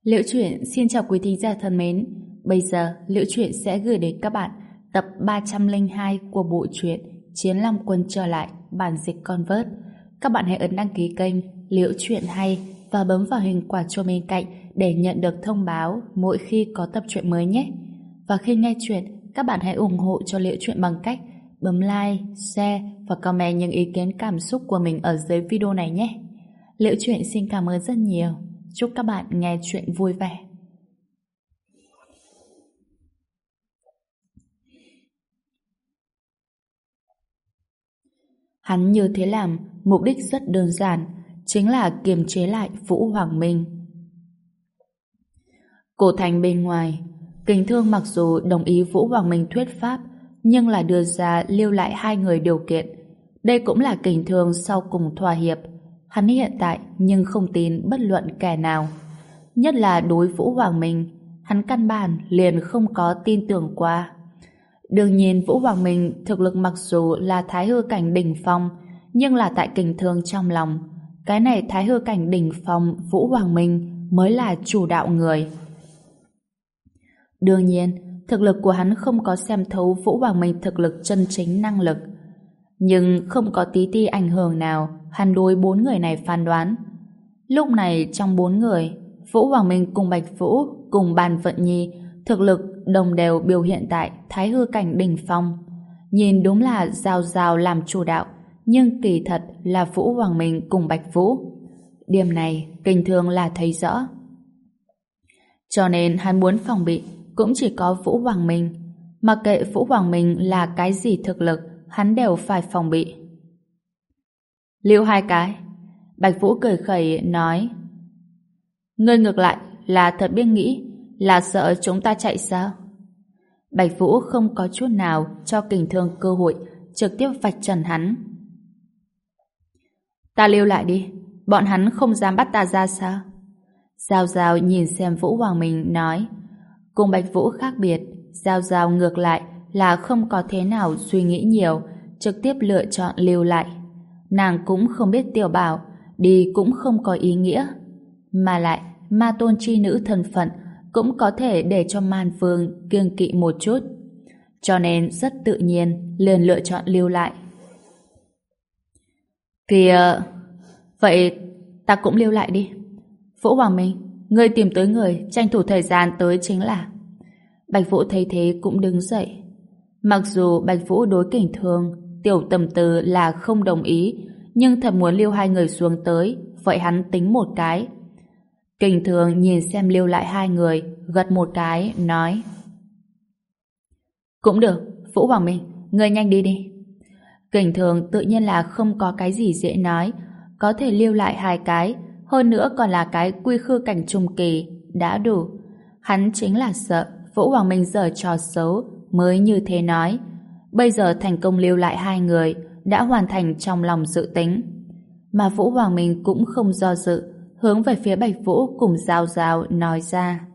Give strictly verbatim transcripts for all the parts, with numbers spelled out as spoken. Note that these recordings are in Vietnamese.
Liễu Chuyện xin chào quý thính giả thân mến. Bây giờ Liễu Chuyện sẽ gửi đến các bạn tập ba trăm lẻ hai của bộ truyện Chiến Long Quân trở lại bản dịch Convert. Các bạn hãy ấn đăng ký kênh Liễu Chuyện hay và bấm vào hình quả chuông bên cạnh để nhận được thông báo mỗi khi có tập truyện mới nhé. Và khi nghe chuyện, các bạn hãy ủng hộ cho Liễu Chuyện bằng cách bấm like, share và comment những ý kiến cảm xúc của mình ở dưới video này nhé. Liễu Chuyện xin cảm ơn rất nhiều. Chúc các bạn nghe chuyện vui vẻ. Hắn như thế làm, mục đích rất đơn giản, chính là kiềm chế lại Vũ Hoàng Minh. Cổ thành bên ngoài, Kình Thương mặc dù đồng ý Vũ Hoàng Minh thuyết pháp, nhưng là đưa ra lưu lại hai người điều kiện. Đây cũng là Kình Thương sau cùng thỏa hiệp. Hắn hiện tại nhưng không tin bất luận kẻ nào. Nhất là đối Vũ Hoàng Minh, hắn căn bản liền không có tin tưởng qua. Đương nhiên Vũ Hoàng Minh thực lực mặc dù là thái hư cảnh đỉnh phong, nhưng là tại Kình Thương trong lòng, cái này thái hư cảnh đỉnh phong Vũ Hoàng Minh mới là chủ đạo người. Đương nhiên, thực lực của hắn không có xem thấu Vũ Hoàng Minh thực lực chân chính năng lực. Nhưng không có tí ti ảnh hưởng nào hắn đối bốn người này phán đoán. Lúc này trong bốn người, Vũ Hoàng Minh cùng Bạch Vũ cùng Bàn Vận Nhi thực lực đồng đều biểu hiện tại thái hư cảnh đỉnh phong. Nhìn đúng là Giao Giao làm chủ đạo, nhưng kỳ thật là Vũ Hoàng Minh cùng Bạch Vũ. Điểm này Kình Thương là thấy rõ. Cho nên hắn muốn phòng bị cũng chỉ có Vũ Hoàng Minh. Mặc kệ Vũ Hoàng Minh là cái gì thực lực, hắn đều phải phòng bị. Lưu hai cái. Bạch Vũ cười khẩy nói: Ngươi ngược lại là thật biết nghĩ, là sợ chúng ta chạy sao? Bạch Vũ không có chút nào cho Kình Thương cơ hội, trực tiếp vạch trần hắn. Ta lưu lại đi, bọn hắn không dám bắt ta ra sao? Giao Giao nhìn xem Vũ Hoàng Minh nói. Cùng Bạch Vũ khác biệt, Giao Giao ngược lại là không có thế nào suy nghĩ nhiều, trực tiếp lựa chọn lưu lại. Nàng cũng không biết Tiểu Bảo đi cũng không có ý nghĩa, mà lại ma tôn chi nữ thân phận cũng có thể để cho Man Vương kiêng kỵ một chút, cho nên rất tự nhiên liền lựa chọn lưu lại. Kìa, vậy ta cũng lưu lại đi. Vũ Hoàng Minh, ngươi tìm tới người, tranh thủ thời gian tới chính là. Bạch Vũ thấy thế cũng đứng dậy. Mặc dù Bạch Vũ đối Kình Thương, Tiểu Tầm Từ là không đồng ý, nhưng thật muốn lưu hai người xuống tới, vậy hắn tính một cái. Kình Thương nhìn xem lưu lại hai người, gật một cái, nói: Cũng được, Vũ Hoàng Minh, ngươi nhanh đi đi. Kình Thương tự nhiên là không có cái gì dễ nói, có thể lưu lại hai cái, hơn nữa còn là cái quy khư cảnh trung kỳ, đã đủ. Hắn chính là sợ Vũ Hoàng Minh giở trò xấu mới như thế nói. Bây giờ thành công lưu lại hai người, đã hoàn thành trong lòng dự tính. Mà Vũ Hoàng Minh cũng không do dự, hướng về phía Bạch Vũ cùng Giao Giao nói ra: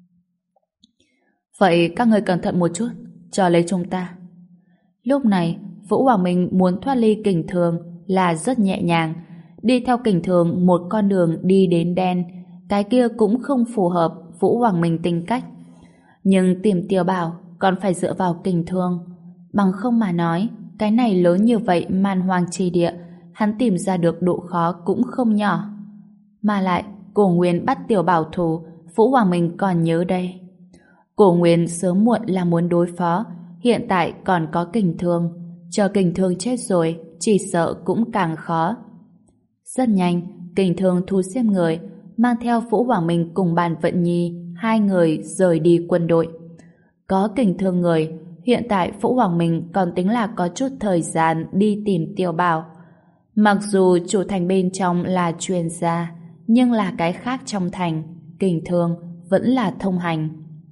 Vậy các người cẩn thận một chút, chờ lấy chúng ta. Lúc này Vũ Hoàng Minh muốn thoát ly Kình Thương là rất nhẹ nhàng, đi theo Kình Thương một con đường đi đến đen, cái kia cũng không phù hợp Vũ Hoàng Minh tính cách. Nhưng tìm Tiểu Bảo còn phải dựa vào Kình Thương, bằng không mà nói, cái này lớn như vậy man hoang chi địa, hắn tìm ra được độ khó cũng không nhỏ. Mà lại, Cổ Nguyên bắt Tiểu Bảo thù, Vũ Hoàng Minh còn nhớ đây. Cổ Nguyên sớm muộn là muốn đối phó, hiện tại còn có Kình Thương, chờ Kình Thương chết rồi, chỉ sợ cũng càng khó. Rất nhanh, Kình Thương thu xếp người, mang theo Vũ Hoàng Minh cùng Bàn Vận Nhi, hai người rời đi quân đội. Có Kình Thương người, hiện tại Vũ Hoàng Minh còn tính là có chút thời gian đi tìm Tiểu Bảo. Mặc dù chủ thành bên trong là truyền gia, nhưng là cái khác trong thành, Kình Thương vẫn là thông hành.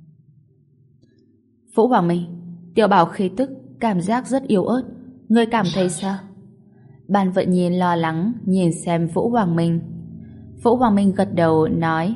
Vũ Hoàng Minh, Tiểu Bảo khí tức cảm giác rất yếu ớt, ngươi cảm thấy sao? Bàn Vận Nhi lo lắng nhìn xem Vũ Hoàng Minh. Vũ Hoàng Minh gật đầu nói: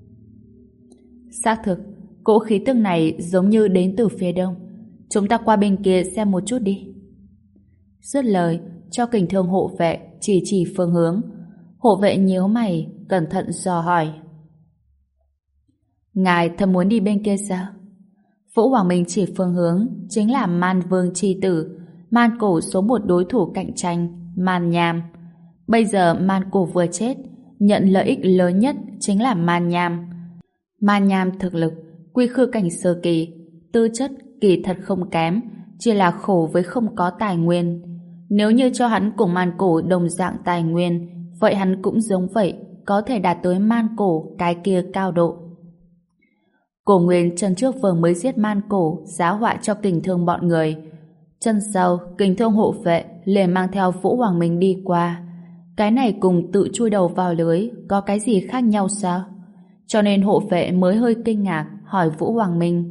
Xác thực, cỗ khí tức này giống như đến từ phía đông. Chúng ta qua bên kia xem một chút đi. Dứt lời, cho Kình Thương hộ vệ chỉ chỉ phương hướng. Hộ vệ nhíu mày, cẩn thận dò hỏi: Ngài thật muốn đi bên kia sao? Vũ Hoàng Minh chỉ phương hướng, chính là Man Vương chi tử, Man Cổ số một đối thủ cạnh tranh, Man Nham. Bây giờ Man Cổ vừa chết, nhận lợi ích lớn nhất chính là Man Nham. Man Nham thực lực, quy khư cảnh sơ kỳ, tư chất kỳ thật không kém, chỉ là khổ với không có tài nguyên. Nếu như cho hắn cùng Man Cổ đồng dạng tài nguyên, vậy hắn cũng giống vậy, có thể đạt tới Man Cổ cái kia cao độ. Cổ Nguyên chân trước vừa mới giết Man Cổ, giá họa cho Kình Thương bọn người. Chân sau, Kình Thương hộ vệ liền mang theo Vũ Hoàng Minh đi qua. Cái này cùng tự chui đầu vào lưới có cái gì khác nhau sao? Cho nên hộ vệ mới hơi kinh ngạc hỏi Vũ Hoàng Minh.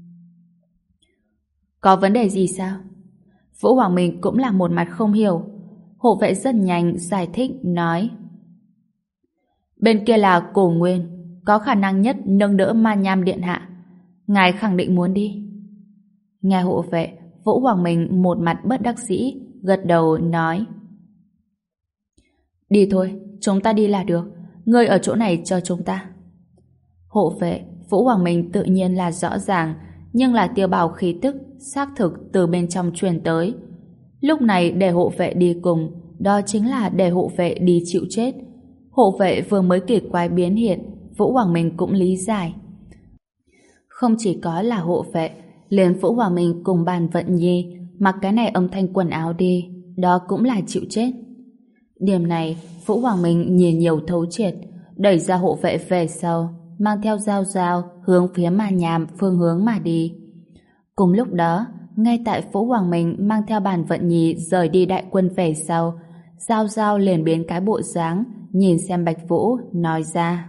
Có vấn đề gì sao? Vũ Hoàng Minh cũng là một mặt không hiểu. Hộ vệ rất nhanh giải thích nói: bên kia là Cổ Nguyên, có khả năng nhất nâng đỡ Man Nham điện hạ. Ngài khẳng định muốn đi. Nghe hộ vệ, Vũ Hoàng Minh một mặt bất đắc dĩ, gật đầu nói: đi thôi, chúng ta đi là được. Ngươi ở chỗ này chờ chúng ta. Hộ vệ, Vũ Hoàng Minh tự nhiên là rõ ràng, nhưng là Tiêu Bảo khí tức xác thực từ bên trong truyền tới. Lúc này để hộ vệ đi cùng, đó chính là để hộ vệ đi chịu chết. Hộ vệ vừa mới kỳ quái biến hiện, Vũ Hoàng Minh cũng lý giải. Không chỉ có là hộ vệ, liền Vũ Hoàng Minh cùng Bàn Vận Nhi mặc cái này âm thanh quần áo đi, đó cũng là chịu chết. Điểm này, Vũ Hoàng Minh nhìn nhiều thấu triệt, đẩy ra hộ vệ về sau, mang theo dao dao hướng phía Man Nham phương hướng mà đi. Cùng lúc đó, ngay tại Vũ Hoàng Minh mang theo Bàn Vận Nhi rời đi đại quân về sau, Giao Giao liền biến cái bộ dáng, nhìn xem Bạch Vũ, nói ra: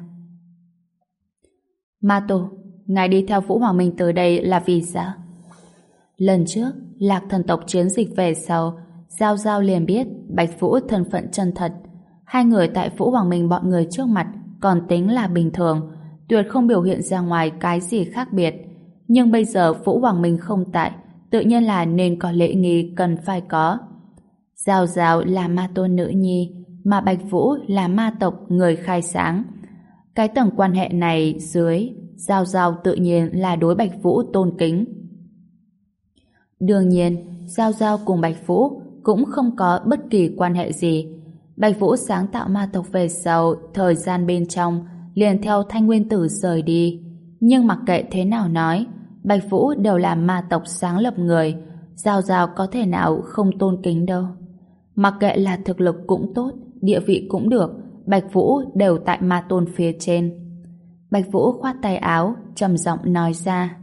Ma Tổ, ngài đi theo Vũ Hoàng Minh tới đây là vì sao? Lần trước, Lạc Thần tộc chiến dịch về sau, Giao Giao liền biết Bạch Vũ thân phận chân thật. Hai người tại Vũ Hoàng Minh bọn người trước mặt còn tính là bình thường, tuyệt không biểu hiện ra ngoài cái gì khác biệt. Nhưng bây giờ Vũ Hoàng Minh không tại, tự nhiên là nên có lễ nghi cần phải có. Giao Giao là ma tôn nữ nhi, mà Bạch Vũ là ma tộc người khai sáng. Cái tầng quan hệ này dưới, Giao Giao tự nhiên là đối Bạch Vũ tôn kính. Đương nhiên, Giao Giao cùng Bạch Vũ cũng không có bất kỳ quan hệ gì. Bạch Vũ sáng tạo ma tộc về sau, thời gian bên trong, liền theo Thanh Nguyên Tử rời đi. Nhưng mặc kệ thế nào nói, Bạch Vũ đều là ma tộc sáng lập người, Giao Giao có thể nào không tôn kính đâu. Mặc kệ là thực lực cũng tốt, địa vị cũng được, Bạch Vũ đều tại ma tôn phía trên. Bạch Vũ khoát tay áo, trầm giọng nói ra: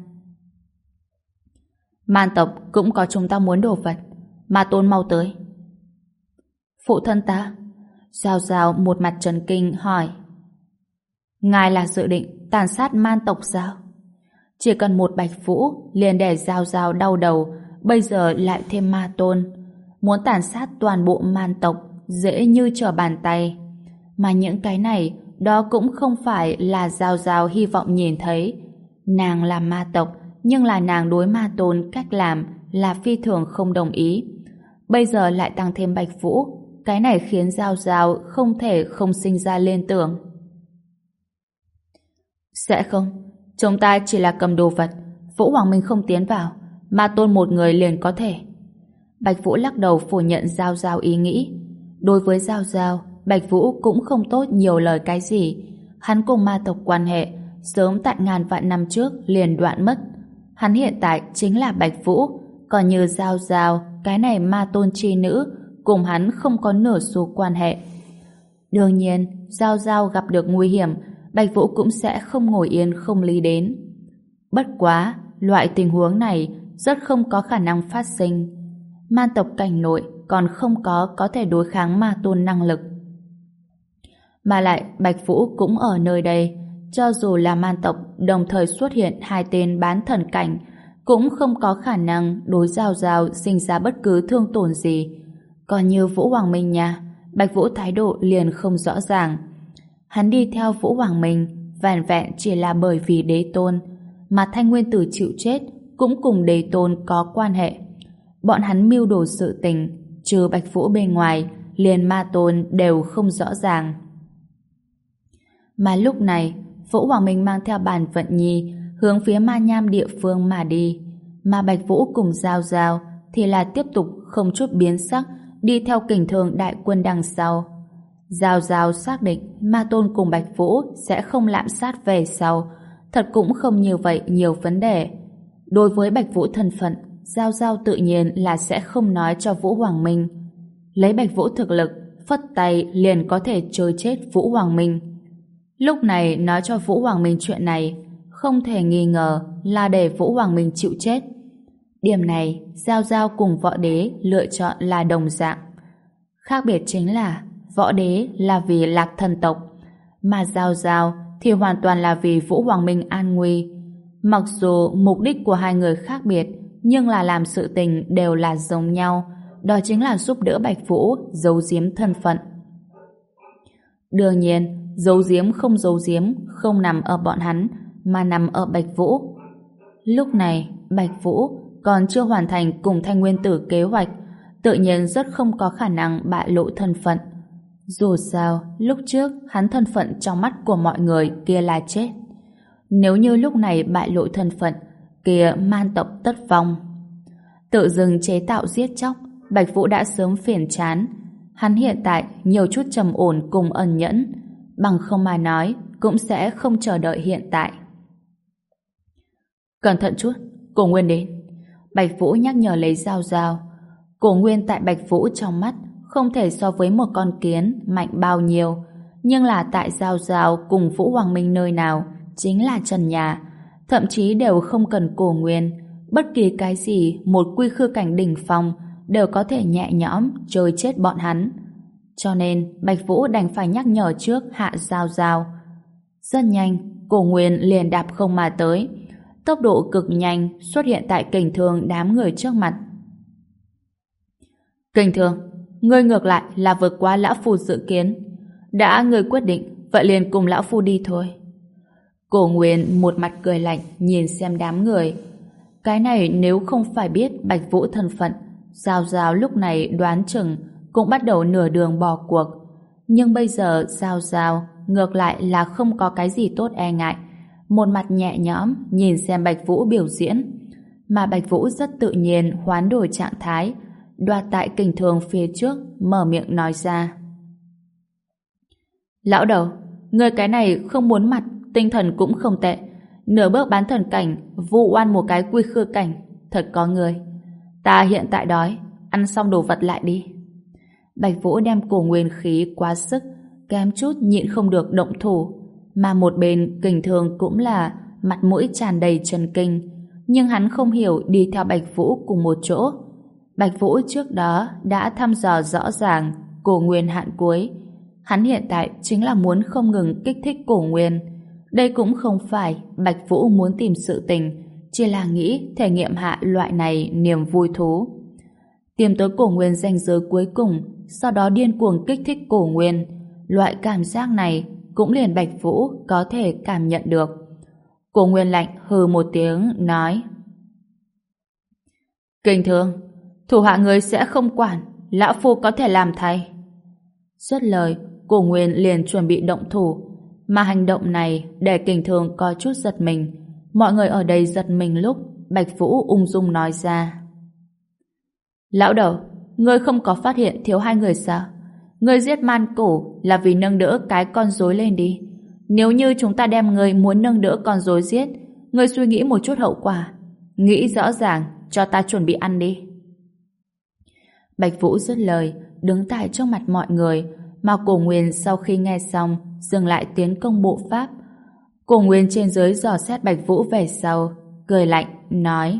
Man tộc cũng có chúng ta muốn đồ vật, ma tôn mau tới. Phụ thân ta? Giao Giao một mặt trấn kinh hỏi: ngài là dự định tàn sát man tộc sao? Chỉ cần một Bạch Vũ liền để Giao Giao đau đầu, bây giờ lại thêm ma tôn, muốn tàn sát toàn bộ man tộc dễ như trở bàn tay. Mà những cái này, đó cũng không phải là Giao Giao hy vọng nhìn thấy. Nàng là ma tộc, nhưng là nàng đối ma tôn cách làm là phi thường không đồng ý. Bây giờ lại tăng thêm Bạch Vũ, cái này khiến Giao Giao không thể không sinh ra liên tưởng. Sẽ không, chúng ta chỉ là cầm đồ vật, Vũ Hoàng Minh không tiến vào, ma tôn một người liền có thể. Bạch Vũ lắc đầu phủ nhận Giao Giao ý nghĩ. Đối với Giao Giao, Bạch Vũ cũng không tốt nhiều lời cái gì. Hắn cùng ma tộc quan hệ sớm tại ngàn vạn năm trước liền đoạn mất. Hắn hiện tại chính là Bạch Vũ, còn như Giao Giao, cái này ma tôn chi nữ, cùng hắn không có nửa xu quan hệ. Đương nhiên, Giao Giao gặp được nguy hiểm, Bạch Vũ cũng sẽ không ngồi yên không lý đến. Bất quá, loại tình huống này rất không có khả năng phát sinh. Man tộc cảnh nội còn không có có thể đối kháng ma tôn năng lực. Mà lại Bạch Vũ cũng ở nơi đây, cho dù là man tộc đồng thời xuất hiện hai tên bán thần cảnh, cũng không có khả năng đối Giao Giao sinh ra bất cứ thương tổn gì. Còn như Vũ Hoàng Minh nha, Bạch Vũ thái độ liền không rõ ràng. Hắn đi theo Vũ Hoàng Minh vẻn vẹn chỉ là bởi vì đế tôn, mà Thanh Nguyên Tử chịu chết cũng cùng đế tôn có quan hệ. Bọn hắn mưu đồ sự tình, trừ Bạch Vũ bên ngoài, liền ma tôn đều không rõ ràng. Mà lúc này, Vũ Hoàng Minh mang theo Bàn Vận Nhi hướng phía ma nham địa phương mà đi, mà Bạch Vũ cùng Giao Giao thì là tiếp tục không chút biến sắc đi theo kình thường đại quân đằng sau. Giao Giao xác định Ma Tôn cùng Bạch Vũ sẽ không lạm sát về sau, thật cũng không như vậy nhiều vấn đề. Đối với Bạch Vũ thân phận, Giao Giao tự nhiên là sẽ không nói cho Vũ Hoàng Minh. Lấy Bạch Vũ thực lực, phất tay liền có thể chơi chết Vũ Hoàng Minh. Lúc này nói cho Vũ Hoàng Minh chuyện này, không thể nghi ngờ là để Vũ Hoàng Minh chịu chết. Điểm này, Giao Giao cùng Võ Đế lựa chọn là đồng dạng. Khác biệt chính là Võ Đế là vì Lạc Thần tộc, mà Giao Giao thì hoàn toàn là vì Vũ Hoàng Minh an nguy. Mặc dù mục đích của hai người khác biệt, nhưng là làm sự tình đều là giống nhau, đó chính là giúp đỡ Bạch Vũ giấu giếm thân phận. Đương nhiên, giấu giếm không giấu giếm không nằm ở bọn hắn, mà nằm ở Bạch Vũ. Lúc này, Bạch Vũ còn chưa hoàn thành cùng Thanh Nguyên Tử kế hoạch, tự nhiên rất không có khả năng bại lộ thân phận. Dù sao, lúc trước hắn thân phận trong mắt của mọi người kia là chết. Nếu như lúc này bại lộ thân phận, kia man tộc tất vong. Tự dưng chế tạo giết chóc, Bạch Vũ đã sớm phiền chán. Hắn hiện tại nhiều chút trầm ổn cùng ẩn nhẫn, bằng không mà nói cũng sẽ không chờ đợi hiện tại. Cẩn thận chút, Cổ Nguyên đến. Bạch Vũ nhắc nhở lấy Giao Giao. Cổ Nguyên tại Bạch Vũ trong mắt không thể so với một con kiến mạnh bao nhiêu, nhưng là tại Giao Giao cùng Vũ Hoàng Minh nơi nào chính là trần nhà, thậm chí đều không cần Cổ Nguyên, bất kỳ cái gì một quy khư cảnh đỉnh phong đều có thể nhẹ nhõm chơi chết bọn hắn. Cho nên Bạch Vũ đành phải nhắc nhở trước hạ Giao Giao. Rất nhanh, Cổ Nguyên liền đạp không mà tới, tốc độ cực nhanh xuất hiện tại kình thương đám người trước mặt. Kình thương, ngươi ngược lại là vượt qua lão phu dự kiến. Đã ngươi quyết định, vậy liền cùng lão phu đi thôi. Cổ Nguyên một mặt cười lạnh nhìn xem đám người. Cái này nếu không phải biết Bạch Vũ thân phận, Giao Giao lúc này đoán chừng cũng bắt đầu nửa đường bỏ cuộc. Nhưng bây giờ Giao Giao ngược lại là không có cái gì tốt e ngại, một mặt nhẹ nhõm nhìn xem Bạch Vũ biểu diễn. Mà Bạch Vũ rất tự nhiên hoán đổi trạng thái, đoạt tại kình thường phía trước, mở miệng nói ra. Lão đầu, người cái này không muốn mặt, tinh thần cũng không tệ. Nửa bước bán thần cảnh, vu oan một cái quy khư cảnh, thật có người. Ta hiện tại đói, ăn xong đồ vật lại đi. Bạch Vũ đem Cổ Nguyên khí quá sức, kém chút nhịn không được động thủ. Mà một bên kình thường cũng là mặt mũi tràn đầy chấn kinh, nhưng hắn không hiểu đi theo Bạch Vũ cùng một chỗ. Bạch Vũ trước đó đã thăm dò rõ ràng Cổ Nguyên hạn cuối. Hắn hiện tại chính là muốn không ngừng kích thích Cổ Nguyên. Đây cũng không phải Bạch Vũ muốn tìm sự tình, chỉ là nghĩ thể nghiệm hạ loại này niềm vui thú. Tìm tới Cổ Nguyên ranh giới cuối cùng, sau đó điên cuồng kích thích Cổ Nguyên. Loại cảm giác này cũng liền Bạch Vũ có thể cảm nhận được. Cổ Nguyên lạnh hừ một tiếng nói: Kình thương, thủ hạ người sẽ không quản, lão phu có thể làm thay. Dứt lời, Cổ Nguyên liền chuẩn bị động thủ, mà hành động này để kình thường có chút giật mình. Mọi người ở đây giật mình lúc Bạch Vũ ung dung nói ra: Lão đầu, ngươi không có phát hiện thiếu hai người sao? Ngươi giết man cổ là vì nâng đỡ cái con rối lên đi. Nếu như chúng ta đem ngươi muốn nâng đỡ con rối giết, ngươi suy nghĩ một chút hậu quả. Nghĩ rõ ràng, cho ta chuẩn bị ăn đi. Bạch Vũ dứt lời, đứng tại trước mặt mọi người, mà Cổ Nguyên sau khi nghe xong, dừng lại tiến công bộ pháp. Cổ Nguyên trên dưới dò xét Bạch Vũ về sau, cười lạnh, nói: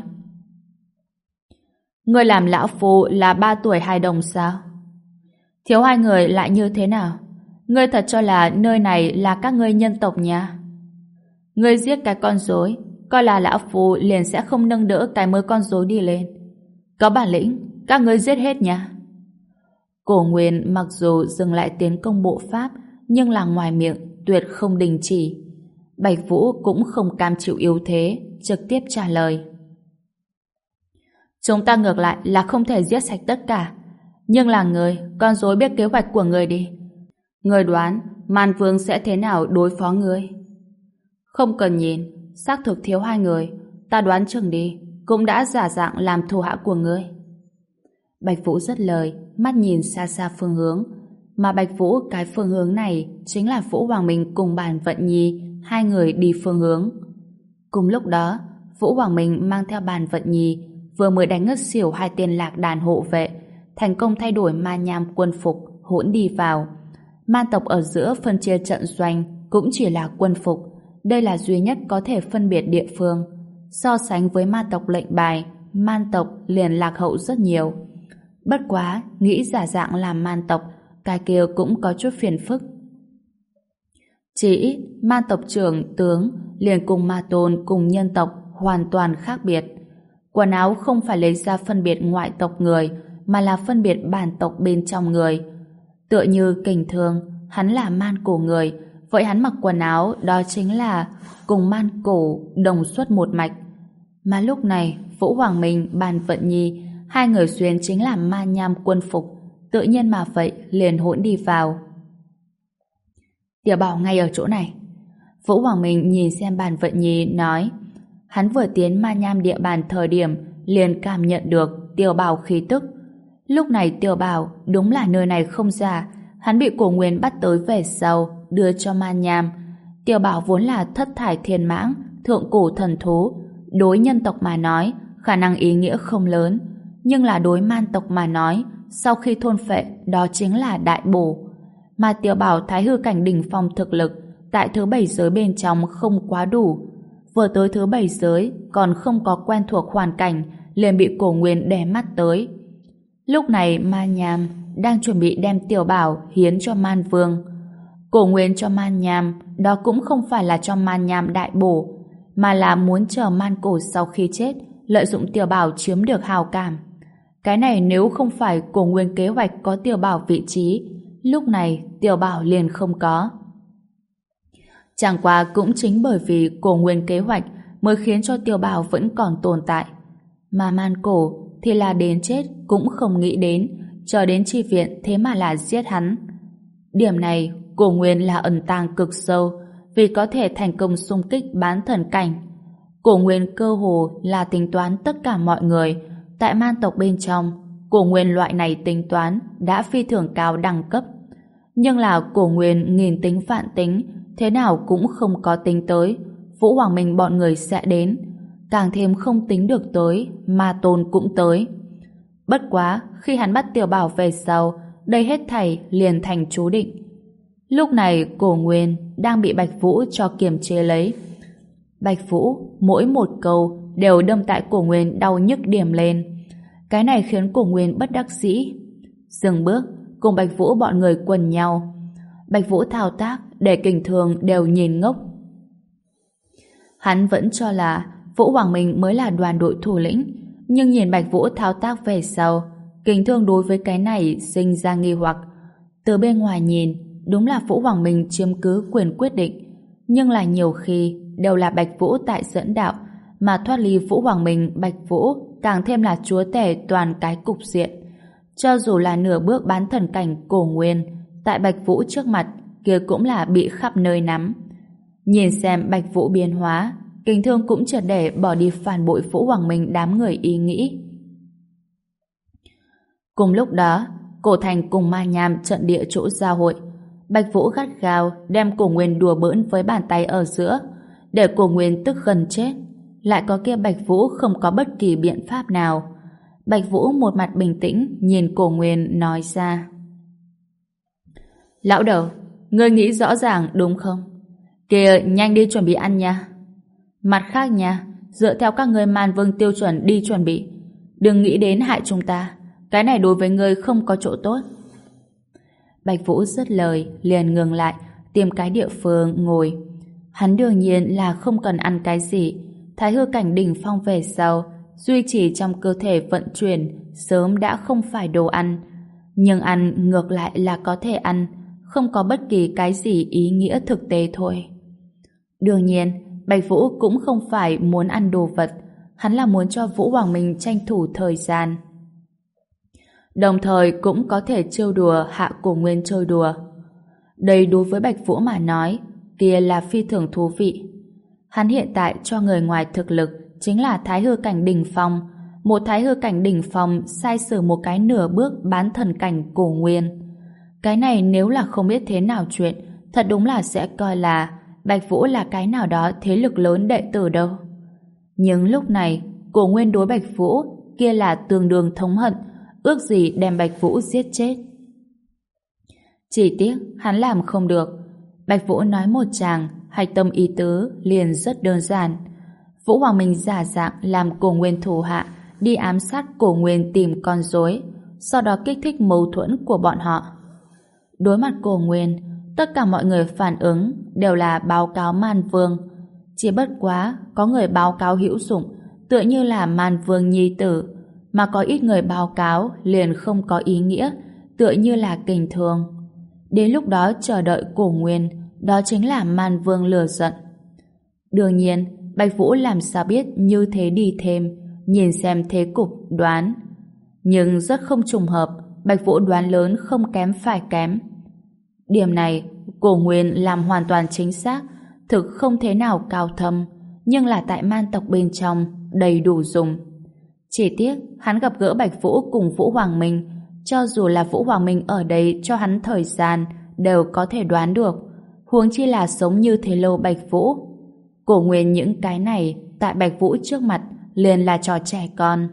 Ngươi làm lão phu là ba tuổi hài đồng sao? Thiếu hai người lại như thế nào? Ngươi thật cho là nơi này là các ngươi nhân tộc nha? Ngươi giết cái con rối, coi là lão phu liền sẽ không nâng đỡ cái mới con rối đi lên. Có bản lĩnh, các ngươi giết hết nha. Cổ Nguyên mặc dù dừng lại tiến công bộ pháp, nhưng là ngoài miệng tuyệt không đình chỉ. Bạch Vũ cũng không cam chịu yếu thế, trực tiếp trả lời: Chúng ta ngược lại là không thể giết sạch tất cả, nhưng là người, con rối biết kế hoạch của người đi. Người đoán Man Vương sẽ thế nào đối phó người? Không cần nhìn, xác thực thiếu hai người, ta đoán chừng đi, cũng đã giả dạng làm thủ hạ của ngươi. Bạch Vũ dứt lời, mắt nhìn xa xa phương hướng, mà Bạch Vũ cái phương hướng này chính là Vũ Hoàng Minh cùng Bàn Vận Nhi, hai người đi phương hướng. Cùng lúc đó, Vũ Hoàng Minh mang theo Bàn Vận Nhi vừa mới đánh ngất xỉu hai tên lạc đàn hộ vệ, thành công thay đổi ma nham quân phục, hỗn đi vào. Man tộc ở giữa phân chia trận doanh cũng chỉ là quân phục, đây là duy nhất có thể phân biệt địa phương. So sánh với ma tộc lệnh bài, man tộc liền lạc hậu rất nhiều. Bất quá, nghĩ giả dạng làm man tộc, cái kia cũng có chút phiền phức. Chỉ ít, man tộc trưởng tướng liền cùng ma tôn cùng nhân tộc hoàn toàn khác biệt. Quần áo không phải lấy ra phân biệt ngoại tộc người, mà là phân biệt bản tộc bên trong người. Tựa như Kình Thương, hắn là man cổ người, vậy hắn mặc quần áo đó chính là cùng man cổ đồng xuất một mạch. Mà lúc này, Vũ Hoàng Minh, Bàn Vận Nhi, hai người xuyên chính là ma nham quân phục, tự nhiên mà vậy liền hỗn đi vào. Tiểu Bảo ngay ở chỗ này. Vũ Hoàng Minh nhìn xem Bàn Vận Nhi nói, hắn vừa tiến ma nham địa bàn thời điểm liền cảm nhận được Tiểu Bảo khí tức. Lúc này Tiểu Bảo đúng là nơi này không giả, hắn bị Cổ Nguyên bắt tới về sau đưa cho ma nham. Tiểu Bảo vốn là thất thải thiên mãng, thượng cổ thần thú, đối nhân tộc mà nói khả năng ý nghĩa không lớn, nhưng là đối man tộc mà nói, sau khi thôn phệ đó chính là đại bổ. Mà Tiểu Bảo thái hư cảnh đỉnh phong thực lực tại thứ bảy giới bên trong không quá đủ, vừa tới thứ bảy giới còn không có quen thuộc hoàn cảnh liền bị Cổ Nguyên đè mắt tới. Lúc này ma nham đang chuẩn bị đem Tiểu Bảo hiến cho man vương. Cổ Nguyên cho man nham đó cũng không phải là cho man nham đại bổ, mà là muốn chờ man cổ sau khi chết lợi dụng Tiểu Bảo chiếm được hào cảm. Cái này nếu không phải Cổ Nguyên kế hoạch có Tiểu Bảo vị trí, lúc này Tiểu Bảo liền không có. Chẳng qua cũng chính bởi vì Cổ Nguyên kế hoạch mới khiến cho Tiểu Bảo vẫn còn tồn tại. Mà man cổ thì là đến chết cũng không nghĩ đến, chờ đến chi viện thế mà là giết hắn. Điểm này Cổ Nguyên là ẩn tàng cực sâu, vì có thể thành công xung kích bán thần cảnh. Cổ Nguyên cơ hồ là tính toán tất cả mọi người. Tại man tộc bên trong, Cổ Nguyên loại này tính toán đã phi thường cao đẳng cấp. Nhưng là Cổ Nguyên nghìn tính vạn tính, thế nào cũng không có tính tới Vũ Hoàng Minh bọn người sẽ đến. Càng thêm không tính được tới, ma tôn cũng tới. Bất quá, khi hắn bắt Tiểu Bảo về sau, đây hết thảy liền thành chú định. Lúc này Cổ Nguyên đang bị Bạch Vũ cho kiềm chế lấy. Bạch Vũ mỗi một câu đều đâm tại Cổ Nguyên đau nhức điểm lên. Cái này khiến Cổ Nguyên bất đắc dĩ dừng bước cùng Bạch Vũ bọn người quần nhau. Bạch Vũ thao tác để Kình Thương đều nhìn ngốc. Hắn vẫn cho là Vũ Hoàng Minh mới là đoàn đội thủ lĩnh, nhưng nhìn Bạch Vũ thao tác về sau, Kình Thương đối với cái này sinh ra nghi hoặc. Từ bên ngoài nhìn, đúng là Vũ Hoàng Minh chiếm cứ quyền quyết định, nhưng là nhiều khi đều là Bạch Vũ tại dẫn đạo, mà thoát ly Vũ Hoàng Minh, Bạch Vũ càng thêm là chúa tể toàn cái cục diện. Cho dù là nửa bước bán thần cảnh Cổ Nguyên, tại Bạch Vũ trước mặt kia cũng là bị khắp nơi nắm. Nhìn xem Bạch Vũ biến hóa, Kình Thương cũng triệt để bỏ đi phản bội Vũ Hoàng Minh đám người ý nghĩ. Cùng lúc đó, Cổ Thành cùng ma nham trận địa chỗ giao hội. Bạch Vũ gắt gao đem Cổ Nguyên đùa bỡn với bàn tay ở giữa, để Cổ Nguyên tức gần chết. Lại có kia Bạch Vũ không có bất kỳ biện pháp nào. Bạch Vũ một mặt bình tĩnh nhìn Cổ Nguyên nói ra: Lão đầu, ngươi nghĩ rõ ràng đúng không? Kìa, nhanh đi chuẩn bị ăn nha. Mặt khác nha, dựa theo các ngươi Man Vương tiêu chuẩn đi chuẩn bị. Đừng nghĩ đến hại chúng ta, cái này đối với ngươi không có chỗ tốt. Bạch Vũ dứt lời liền ngừng lại, tìm cái địa phương ngồi. Hắn đương nhiên là không cần ăn cái gì. Thái hư cảnh đỉnh phong về sau, duy trì trong cơ thể vận chuyển sớm đã không phải đồ ăn, nhưng ăn ngược lại là có thể ăn, không có bất kỳ cái gì ý nghĩa thực tế thôi. Đương nhiên, Bạch Vũ cũng không phải muốn ăn đồ vật, hắn là muốn cho Vũ Hoàng Minh tranh thủ thời gian. Đồng thời cũng có thể trêu đùa hạ Cổ Nguyên chơi đùa. Đây đối với Bạch Vũ mà nói, kia là phi thường thú vị. Hắn hiện tại cho người ngoài thực lực chính là thái hư cảnh đỉnh phong. Một thái hư cảnh đỉnh phong sai sử một cái nửa bước bán thần cảnh cổ nguyên. Cái này nếu là không biết thế nào chuyện, thật đúng là sẽ coi là Bạch Vũ là cái nào đó thế lực lớn đệ tử đâu. Nhưng lúc này, cổ nguyên đối Bạch Vũ kia là tương đương thống hận, ước gì đem Bạch Vũ giết chết. Chỉ tiếc hắn làm không được. Bạch Vũ nói một tràng, hạch tâm ý tứ liền rất đơn giản. Vũ Hoàng Minh giả dạng làm cổ nguyên thủ hạ, đi ám sát cổ nguyên tìm con rối, sau đó kích thích mâu thuẫn của bọn họ. Đối mặt cổ nguyên, tất cả mọi người phản ứng đều là báo cáo Man Vương. Chỉ bất quá có người báo cáo hữu dụng, tựa như là Man Vương nhi tử, mà có ít người báo cáo liền không có ý nghĩa, tựa như là kình thường. Đến lúc đó chờ đợi cổ nguyên, đó chính là Man Vương lừa giận. Đương nhiên, Bạch Vũ làm sao biết như thế đi thêm, nhìn xem thế cục đoán. Nhưng rất không trùng hợp, Bạch Vũ đoán lớn không kém phải kém. Điểm này, cổ nguyên làm hoàn toàn chính xác, thực không thế nào cao thâm, nhưng là tại man tộc bên trong đầy đủ dùng. Chỉ tiếc, hắn gặp gỡ Bạch Vũ cùng Vũ Hoàng Minh, cho dù là Vũ Hoàng Minh ở đây cho hắn thời gian, đều có thể đoán được, huống chi là sống như thế lâu Bạch Vũ. Cổ nguyên những cái này tại Bạch Vũ trước mặt liền là trò trẻ con.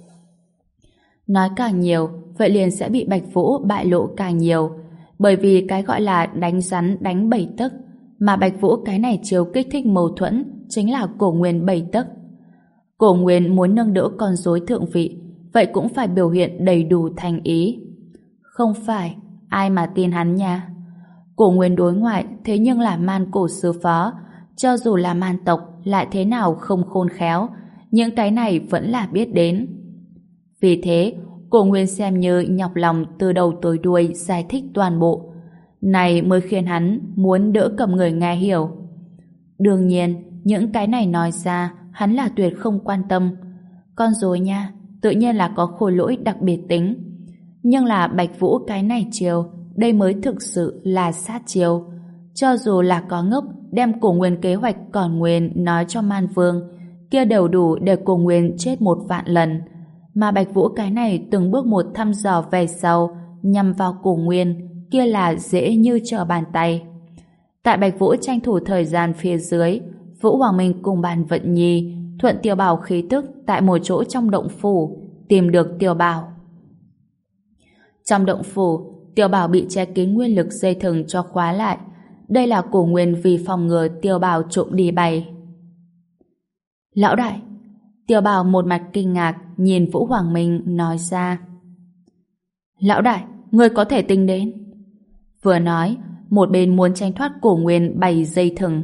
Nói càng nhiều, vậy liền sẽ bị Bạch Vũ bại lộ càng nhiều, bởi vì cái gọi là đánh rắn đánh bảy tấc, mà Bạch Vũ cái này chiếu kích thích mâu thuẫn chính là cổ nguyên bảy tấc. Cổ nguyên muốn nâng đỡ con rối thượng vị, vậy cũng phải biểu hiện đầy đủ thành ý. Không phải, ai mà tin hắn nha. Cổ nguyên đối ngoại thế nhưng là man cổ sư phó, cho dù là man tộc lại thế nào không khôn khéo, những cái này vẫn là biết đến. Vì thế, cổ nguyên xem như nhọc lòng từ đầu tới đuôi giải thích toàn bộ. Này mới khiến hắn muốn đỡ cầm người nghe hiểu. Đương nhiên, những cái này nói ra, hắn là tuyệt không quan tâm. Con rối nha, tự nhiên là có khối lỗi đặc biệt tính. Nhưng là Bạch Vũ cái này chiều, đây mới thực sự là sát chiều. Cho dù là có ngốc, đem cổ nguyên kế hoạch còn nguyên nói cho Man Vương, kia đều đủ để cổ nguyên chết một vạn lần. Mà Bạch Vũ cái này từng bước một thăm dò về sau, nhằm vào cổ nguyên, kia là dễ như trở bàn tay. Tại Bạch Vũ tranh thủ thời gian phía dưới, Vũ Hoàng Minh cùng Bàn Vận Nhi thuận Tiểu Bảo khí tức tại một chỗ trong động phủ tìm được Tiểu Bảo. Trong động phủ, Tiểu Bảo bị che kín nguyên lực dây thừng cho khóa lại. Đây là cổ nguyên vì phòng ngừa Tiểu Bảo trộm đi bay. Lão đại, Tiểu Bảo một mặt kinh ngạc nhìn Vũ Hoàng Minh nói ra. Lão đại, ngươi có thể tính đến. Vừa nói, một bên muốn tranh thoát cổ nguyên bày dây thừng.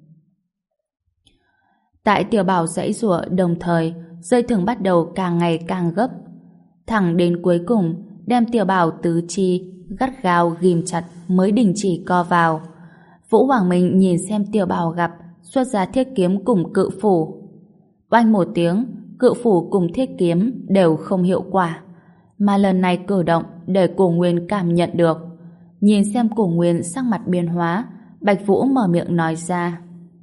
Tại Tiểu Bảo giãy giụa đồng thời, dây thừng bắt đầu càng ngày càng gấp. Thẳng đến cuối cùng, đem Tiểu Bảo tứ chi gắt gao ghim chặt mới đình chỉ co vào. Vũ Hoàng Minh nhìn xem Tiểu Bảo gặp, xuất ra thiết kiếm cùng cự phủ. Oanh một tiếng, cự phủ cùng thiết kiếm đều không hiệu quả. Mà lần này cử động để cổ nguyên cảm nhận được. Nhìn xem cổ nguyên sắc mặt biến hóa, Bạch Vũ mở miệng nói ra.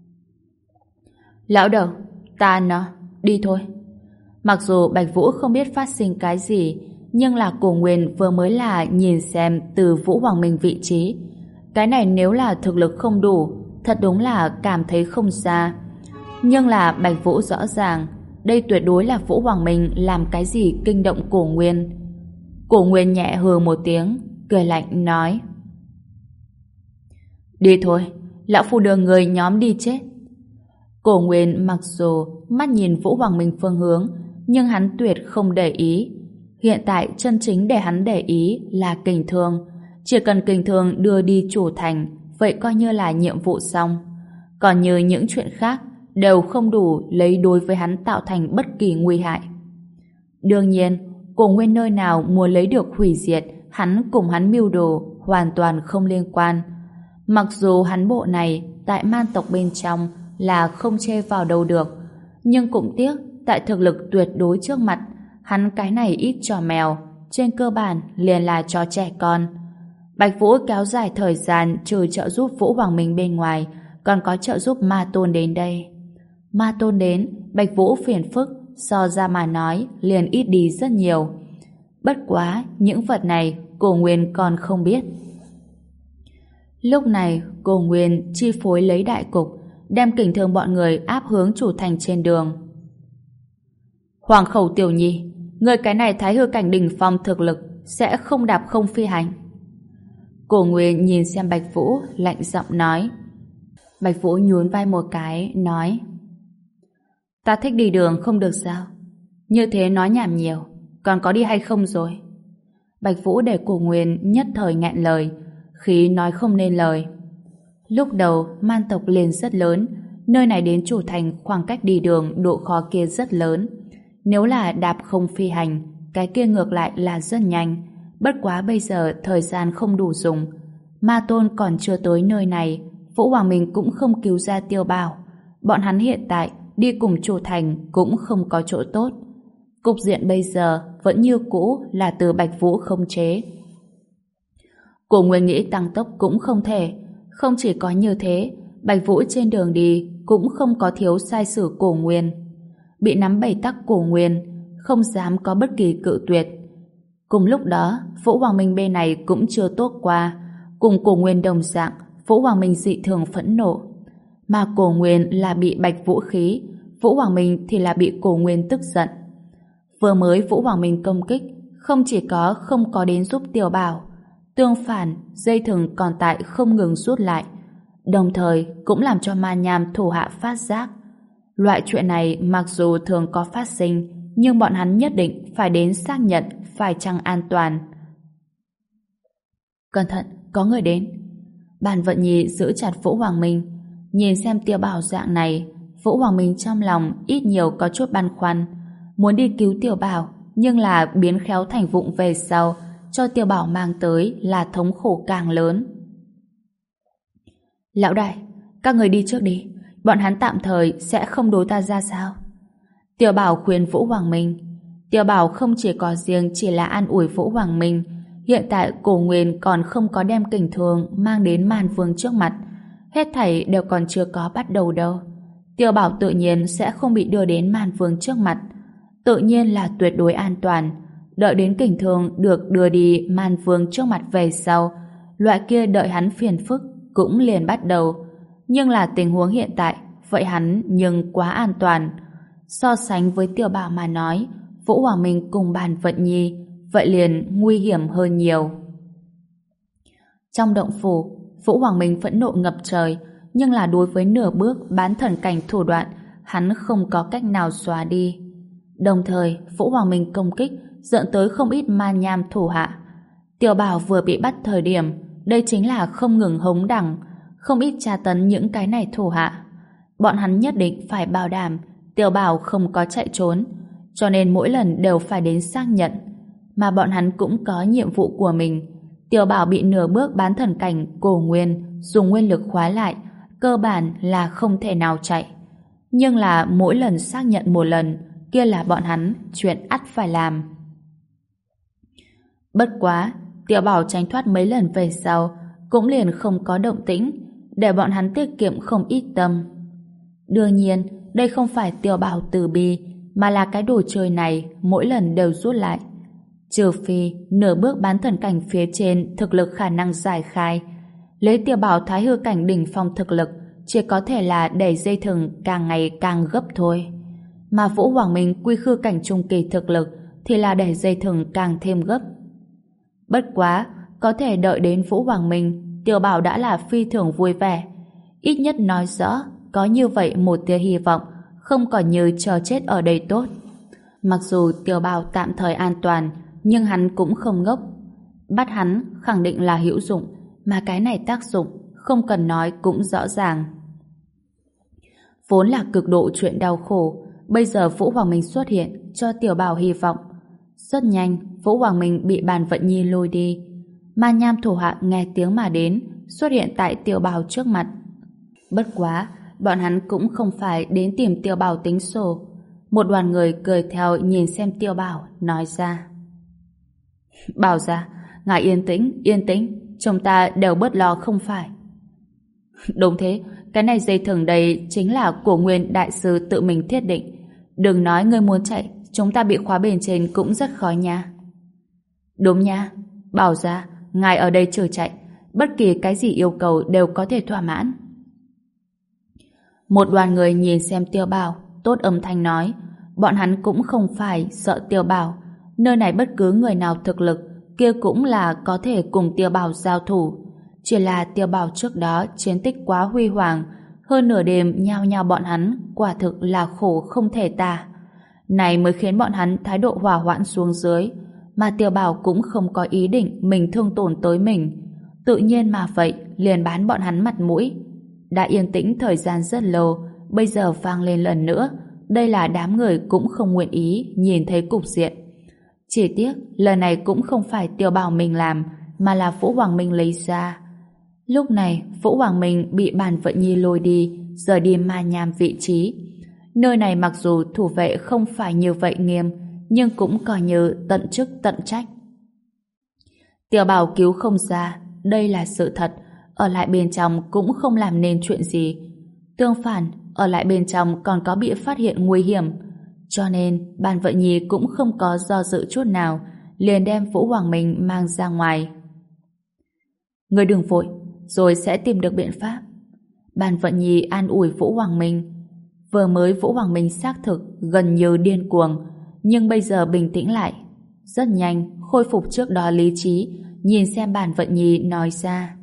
Lão đầu, ta nó, đi thôi. Mặc dù Bạch Vũ không biết phát sinh cái gì, nhưng là cổ nguyên vừa mới là nhìn xem từ Vũ Hoàng Minh vị trí. Cái này nếu là thực lực không đủ, thật đúng là cảm thấy không xa. Nhưng là Bạch Vũ rõ ràng, đây tuyệt đối là Vũ Hoàng Minh làm cái gì kinh động cổ nguyên. Cổ nguyên nhẹ hừ một tiếng, cười lạnh nói. Đi thôi, lão phu đưa người nhóm đi chết. Cổ nguyên mặc dù mắt nhìn Vũ Hoàng Minh phương hướng, nhưng hắn tuyệt không để ý. Hiện tại chân chính để hắn để ý là kình thương. Chỉ cần kình thương đưa đi chủ thành, vậy coi như là nhiệm vụ xong. Còn như những chuyện khác đều không đủ lấy đối với hắn tạo thành bất kỳ nguy hại. Đương nhiên, cổ nguyên nơi nào muốn lấy được hủy diệt, hắn cùng hắn mưu đồ hoàn toàn không liên quan. Mặc dù hắn bộ này tại man tộc bên trong là không chê vào đâu được, nhưng cũng tiếc tại thực lực tuyệt đối trước mặt, hắn cái này ít trò mèo, trên cơ bản liền là trò trẻ con. Bạch Vũ kéo dài thời gian trừ trợ giúp Vũ Hoàng Minh bên ngoài, còn có trợ giúp Ma Tôn đến đây. Ma Tôn đến, Bạch Vũ phiền phức so ra mà nói liền ít đi rất nhiều. Bất quá, những vật này Cổ Nguyên còn không biết. Lúc này, Cổ Nguyên chi phối lấy đại cục, đem Kình Thương bọn người áp hướng chủ thành trên đường. Hoàng khẩu tiểu nhi, người cái này thái hư cảnh đỉnh phong thực lực sẽ không đạp không phi hành. Cổ Nguyên nhìn xem Bạch Vũ, lạnh giọng nói. Bạch Vũ nhún vai một cái, nói: Ta thích đi đường không được sao? Như thế nói nhảm nhiều, còn có đi hay không rồi? Bạch Vũ để Cổ Nguyên nhất thời nghẹn lời, khí nói không nên lời. Lúc đầu man tộc liền rất lớn, nơi này đến chủ thành khoảng cách đi đường độ khó kia rất lớn. Nếu là đạp không phi hành, cái kia ngược lại là rất nhanh. Bất quá bây giờ thời gian không đủ dùng. Ma Tôn còn chưa tới nơi này, Vũ Hoàng Minh cũng không cứu ra Tiêu Bảo. Bọn hắn hiện tại đi cùng chủ thành cũng không có chỗ tốt. Cục diện bây giờ vẫn như cũ là từ Bạch Vũ khống chế. Cổ Nguyên nghĩ tăng tốc cũng không thể. Không chỉ có như thế, Bạch Vũ trên đường đi cũng không có thiếu sai sử Cổ Nguyên. Bị nắm bầy tắc Cổ Nguyên, không dám có bất kỳ cự tuyệt. Cùng lúc đó, Vũ Hoàng Minh bên này cũng chưa tốt qua. Cùng Cổ Nguyên đồng dạng, Vũ Hoàng Minh dị thường phẫn nộ. Mà Cổ Nguyên là bị Bạch Vũ khí, Vũ Hoàng Minh thì là bị Cổ Nguyên tức giận. Vừa mới Vũ Hoàng Minh công kích, không chỉ có không có đến giúp Tiểu Bảo, tương phản, dây thừng còn tại không ngừng rút lại, đồng thời cũng làm cho Ma Nham thủ hạ phát giác. Loại chuyện này mặc dù thường có phát sinh, nhưng bọn hắn nhất định phải đến xác nhận phải chăng an toàn. Cẩn thận, có người đến. Bàn Vận Nhi giữ chặt Vũ Hoàng Minh. Nhìn xem Tiêu Bảo dạng này, Vũ Hoàng Minh trong lòng ít nhiều có chút băn khoăn, muốn đi cứu Tiểu Bảo, nhưng là biến khéo thành vụng về sau, cho Tiểu Bảo mang tới là thống khổ càng lớn. Lão đại, các người đi trước đi, bọn hắn tạm thời sẽ không đối ta ra sao? Tiểu Bảo khuyên Vũ Hoàng Minh. Tiểu Bảo không chỉ có riêng chỉ là an ủi Vũ Hoàng Minh, hiện tại Cổ Nguyên còn không có đem Kình Thương mang đến Man Vương trước mặt, hết thảy đều còn chưa có bắt đầu đâu. Tiểu Bảo tự nhiên sẽ không bị đưa đến Man Vương trước mặt, tự nhiên là tuyệt đối an toàn. Đợi đến Kình Thương được đưa đi Man Vương trước mặt về sau, loại kia đợi hắn phiền phức cũng liền bắt đầu. Nhưng là tình huống hiện tại, vậy hắn nhưng quá an toàn. So sánh với Tiểu Bảo mà nói, Vũ Hoàng Minh cùng Bàn Vận Nhi vậy liền nguy hiểm hơn nhiều. Trong động phủ, Vũ Hoàng Minh phẫn nộ ngập trời, nhưng là đối với nửa bước bán thần cảnh thủ đoạn, hắn không có cách nào xóa đi. Đồng thời, Vũ Hoàng Minh công kích dẫn tới không ít ma nham thủ hạ. Tiểu Bảo vừa bị bắt thời điểm, đây chính là không ngừng hống đẳng, không ít tra tấn những cái này thủ hạ. Bọn hắn nhất định phải bảo đảm Tiểu Bảo không có chạy trốn, cho nên mỗi lần đều phải đến xác nhận. Mà bọn hắn cũng có nhiệm vụ của mình. Tiểu Bảo bị nửa bước bán thần cảnh Cổ Nguyên dùng nguyên lực khóa lại, cơ bản là không thể nào chạy. Nhưng là mỗi lần xác nhận một lần, kia là bọn hắn chuyện ắt phải làm. Bất quá, Tiểu Bảo tránh thoát mấy lần về sau, cũng liền không có động tĩnh, để bọn hắn tiết kiệm không ít tâm. Đương nhiên, đây không phải Tiểu Bảo từ bi, mà là cái đồ chơi này mỗi lần đều rút lại. Trừ phi nửa bước bán thần cảnh phía trên thực lực khả năng giải khai, lấy Tiểu Bảo thái hư cảnh đỉnh phong thực lực chỉ có thể là đẩy dây thừng càng ngày càng gấp thôi. Mà Vũ Hoàng Minh quy khư cảnh trung kỳ thực lực thì là đẩy dây thừng càng thêm gấp. Bất quá, có thể đợi đến Vũ Hoàng Minh, Tiểu Bảo đã là phi thường vui vẻ. Ít nhất nói rõ, có như vậy một tia hy vọng, không còn như chờ chết ở đây tốt. Mặc dù Tiểu Bảo tạm thời an toàn, nhưng hắn cũng không ngốc. Bắt hắn khẳng định là hữu dụng, mà cái này tác dụng, không cần nói cũng rõ ràng. Vốn là cực độ chuyện đau khổ, bây giờ Vũ Hoàng Minh xuất hiện cho Tiểu Bảo hy vọng. Rất nhanh, Vũ Hoàng Minh bị Bàn Vận Nhi lôi đi. Ma nham thủ hạ nghe tiếng mà đến, xuất hiện tại Tiểu Bảo trước mặt. Bất quá, bọn hắn cũng không phải đến tìm Tiểu Bảo tính sổ. Một đoàn người cười theo nhìn xem Tiểu Bảo, nói ra: Bảo ra, ngài yên tĩnh, yên tĩnh, chúng ta đều bớt lo không phải. Đúng thế, cái này dây thừng đây chính là Cổ Nguyên đại sư tự mình thiết định. Đừng nói ngươi muốn chạy, chúng ta bị khóa bên trên cũng rất khó nha. Đúng nha, bảo ra, ngài ở đây chờ chạy, bất kỳ cái gì yêu cầu đều có thể thỏa mãn. Một đoàn người nhìn xem Tiêu Bảo, tốt âm thanh nói, bọn hắn cũng không phải sợ Tiêu Bảo, nơi này bất cứ người nào thực lực kia cũng là có thể cùng Tiêu Bảo giao thủ. Chỉ là Tiêu Bảo trước đó chiến tích quá huy hoàng, hơn nửa đêm nhao nhao bọn hắn, quả thực là khổ không thể tả. Này mới khiến bọn hắn thái độ hòa hoãn xuống dưới, mà Tiêu Bảo cũng không có ý định mình thương tổn tới mình. Tự nhiên mà vậy, liền bán bọn hắn mặt mũi. Đã yên tĩnh thời gian rất lâu, bây giờ vang lên lần nữa, đây là đám người cũng không nguyện ý nhìn thấy cục diện. Chỉ tiếc, lần này cũng không phải Tiêu Bảo mình làm, mà là Vũ Hoàng Minh lấy ra. Lúc này, Vũ Hoàng Minh bị Bàn Vận Nhi lôi đi, rời đi ma nham vị trí. Nơi này mặc dù thủ vệ không phải như vậy nghiêm, nhưng cũng coi như tận chức tận trách. Tiêu Bảo cứu không ra, đây là sự thật, ở lại bên trong cũng không làm nên chuyện gì. Tương phản, ở lại bên trong còn có bị phát hiện nguy hiểm. Cho nên, Bàn Vận Nhi cũng không có do dự chút nào, liền đem Vũ Hoàng Minh mang ra ngoài. Người đừng vội, rồi sẽ tìm được biện pháp. Bàn Vận Nhi an ủi Vũ Hoàng Minh. Vừa mới Vũ Hoàng Minh xác thực gần như điên cuồng, nhưng bây giờ bình tĩnh lại. Rất nhanh, khôi phục trước đó lý trí, nhìn xem Bàn Vận Nhi nói ra.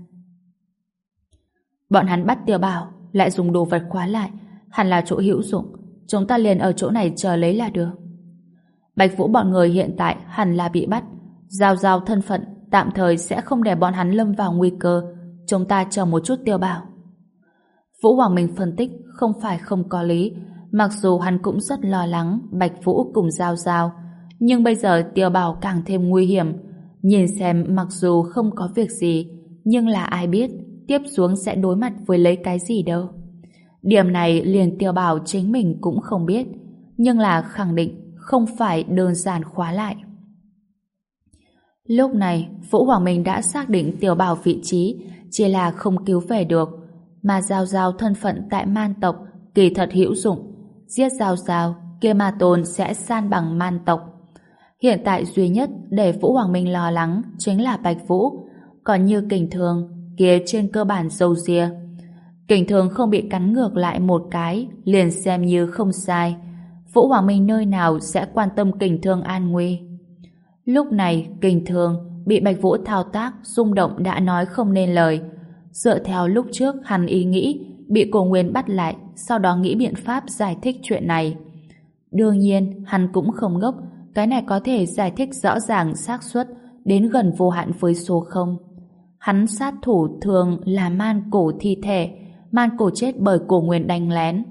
Bọn hắn bắt Tiêu Bảo, lại dùng đồ vật khóa lại, hẳn là chỗ hữu dụng. Chúng ta liền ở chỗ này chờ lấy là được. Bạch Vũ bọn người hiện tại hẳn là bị bắt. Giao giao thân phận, tạm thời sẽ không để bọn hắn lâm vào nguy cơ. Chúng ta chờ một chút Tiêu Bảo. Vũ Hoàng Minh phân tích không phải không có lý, mặc dù hắn cũng rất lo lắng Bạch Vũ cùng Giao Giao, nhưng bây giờ Tiêu Bảo càng thêm nguy hiểm. Nhìn xem mặc dù không có việc gì, nhưng là ai biết tiếp xuống sẽ đối mặt với lấy cái gì đâu. Điểm này liền Tiêu Bảo chính mình cũng không biết, nhưng là khẳng định không phải đơn giản khóa lại. Lúc này, Vũ Hoàng Minh đã xác định Tiêu Bảo vị trí, chỉ là không cứu về được, mà Giao Giao thân phận tại man tộc kỳ thật hữu dụng. Giết Giao Giao, kia Ma Tôn sẽ san bằng man tộc. Hiện tại duy nhất để Vũ Hoàng Minh lo lắng chính là Bạch Vũ, còn như Kình Thường, kia trên cơ bản dâu ria. Kình Thường không bị cắn ngược lại một cái, liền xem như không sai. Vũ Hoàng Minh nơi nào sẽ quan tâm Kình Thường an nguy. Lúc này, Kình Thường bị Bạch Vũ thao tác, rung động đã nói không nên lời. Dựa theo lúc trước hắn ý nghĩ, bị Cổ Nguyên bắt lại, sau đó nghĩ biện pháp giải thích chuyện này. Đương nhiên, hắn cũng không ngốc, cái này có thể giải thích rõ ràng xác suất đến gần vô hạn với số không. Hắn sát thủ thường là man cổ thi thể, man cổ chết bởi Cổ Nguyên đánh lén.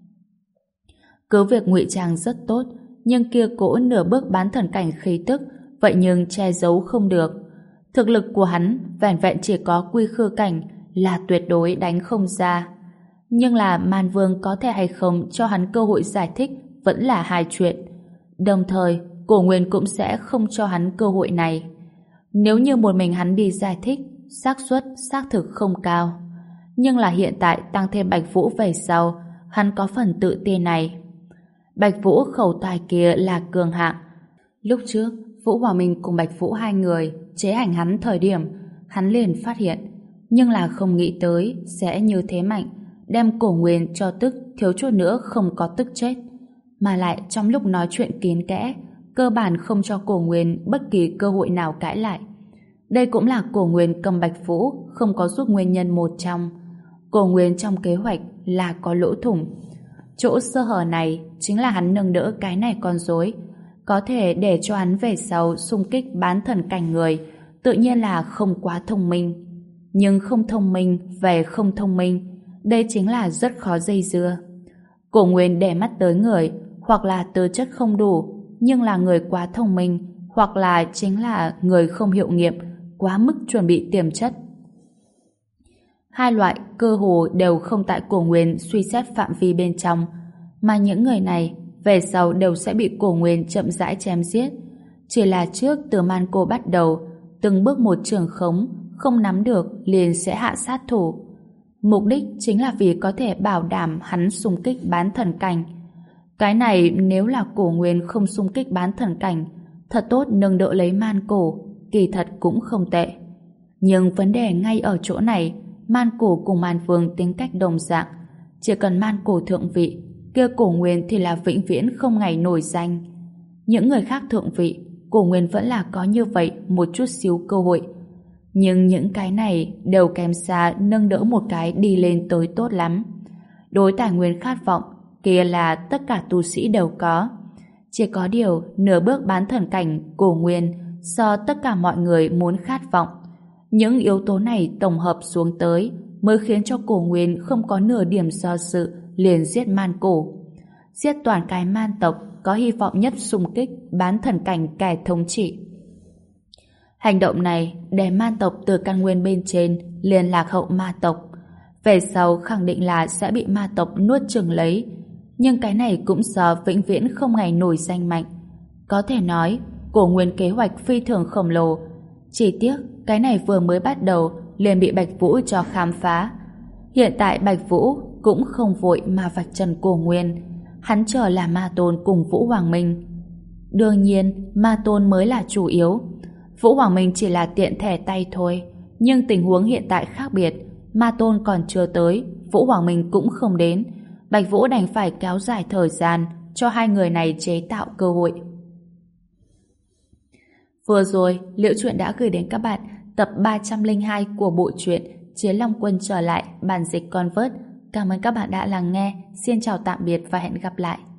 Cứ việc ngụy trang rất tốt, nhưng kia cỗ nửa bước bán thần cảnh khí tức, vậy nhưng che giấu không được. Thực lực của hắn vẻn vẹn chỉ có quy khư cảnh, là tuyệt đối đánh không ra. Nhưng là Man Vương có thể hay không cho hắn cơ hội giải thích vẫn là hai chuyện. Đồng thời, Cổ Nguyên cũng sẽ không cho hắn cơ hội này. Nếu như một mình hắn đi giải thích, xác suất xác thực không cao. Nhưng là hiện tại tăng thêm Bạch Vũ về sau, hắn có phần tự tin này. Bạch Vũ khẩu tài kia là cường hạng. Lúc trước, Vũ Hòa Minh cùng Bạch Vũ hai người chế hành hắn thời điểm, hắn liền phát hiện, nhưng là không nghĩ tới sẽ như thế mạnh, đem Cổ Nguyên cho tức thiếu chút nữa không có tức chết. Mà lại trong lúc nói chuyện kín kẽ, cơ bản không cho Cổ Nguyên bất kỳ cơ hội nào cãi lại. Đây cũng là Cổ Nguyên cầm Bạch Vũ không có giúp nguyên nhân một trong. Cổ Nguyên trong kế hoạch là có lỗ thủng. Chỗ sơ hở này chính là hắn nâng đỡ cái này con rối, có thể để cho hắn về sau xung kích bán thần cảnh người, tự nhiên là không quá thông minh. Nhưng không thông minh về không thông minh, đây chính là rất khó dây dưa. Cổ Nguyên để mắt tới người, hoặc là tư chất không đủ, nhưng là người quá thông minh, hoặc là chính là người không hiệu nghiệm, quá mức chuẩn bị tiềm chất. Hai loại cơ hồ đều không tại Cổ Nguyên suy xét phạm vi bên trong, mà những người này về sau đều sẽ bị Cổ Nguyên chậm rãi chém giết. Chỉ là trước từ Man Cô bắt đầu, từng bước một trường khống, không nắm được liền sẽ hạ sát thủ. mục đích chính là vì có thể bảo đảm hắn xung kích bán thần cảnh. Cái này nếu là Cổ Nguyên không xung kích bán thần cảnh, thật tốt nâng đỡ lấy Man Cổ, kỳ thật cũng không tệ. Nhưng vấn đề ngay ở chỗ này, Man Cổ cùng Man Vương tính cách đồng dạng. Chỉ cần Man Cổ thượng vị, kia Cổ Nguyên thì là vĩnh viễn không ngày nổi danh. Những người khác thượng vị, Cổ Nguyên vẫn là có như vậy một chút xíu cơ hội. Nhưng những cái này đều kém xa nâng đỡ một cái đi lên tới tốt lắm. Đối tài nguyên khát vọng, kia là tất cả tu sĩ đều có. Chỉ có điều nửa bước bán thần cảnh Cổ Nguyên do tất cả mọi người muốn khát vọng. Những yếu tố này tổng hợp xuống tới mới khiến cho Cổ Nguyên không có nửa điểm do dự liền giết Man Cổ. Giết toàn cái man tộc có hy vọng nhất xung kích bán thần cảnh kẻ thống trị. Hành động này để man tộc từ căn nguyên bên trên liền lạc hậu ma tộc. Về sau khẳng định là sẽ bị ma tộc nuốt chửng lấy. Nhưng cái này cũng do vĩnh viễn không ngày nổi danh mạnh. Có thể nói, Cổ Nguyên kế hoạch phi thường khổng lồ. Chỉ tiếc, cái này vừa mới bắt đầu liền bị Bạch Vũ cho khám phá. Hiện tại Bạch Vũ cũng không vội mà vạch trần Cổ Nguyên. Hắn chờ là Ma Tôn cùng Vũ Hoàng Minh. Đương nhiên, Ma Tôn mới là chủ yếu. Vũ Hoàng Minh chỉ là tiện thẻ tay thôi. Nhưng tình huống hiện tại khác biệt. Ma Tôn còn chưa tới, Vũ Hoàng Minh cũng không đến. Bạch Vũ đành phải kéo dài thời gian cho hai người này chế tạo cơ hội. Vừa rồi, Liễu Chuyện đã gửi đến các bạn tập ba trăm lẻ hai của bộ truyện Chiến Long Quân trở lại, bản dịch Convert. Cảm ơn các bạn đã lắng nghe. Xin chào tạm biệt và hẹn gặp lại.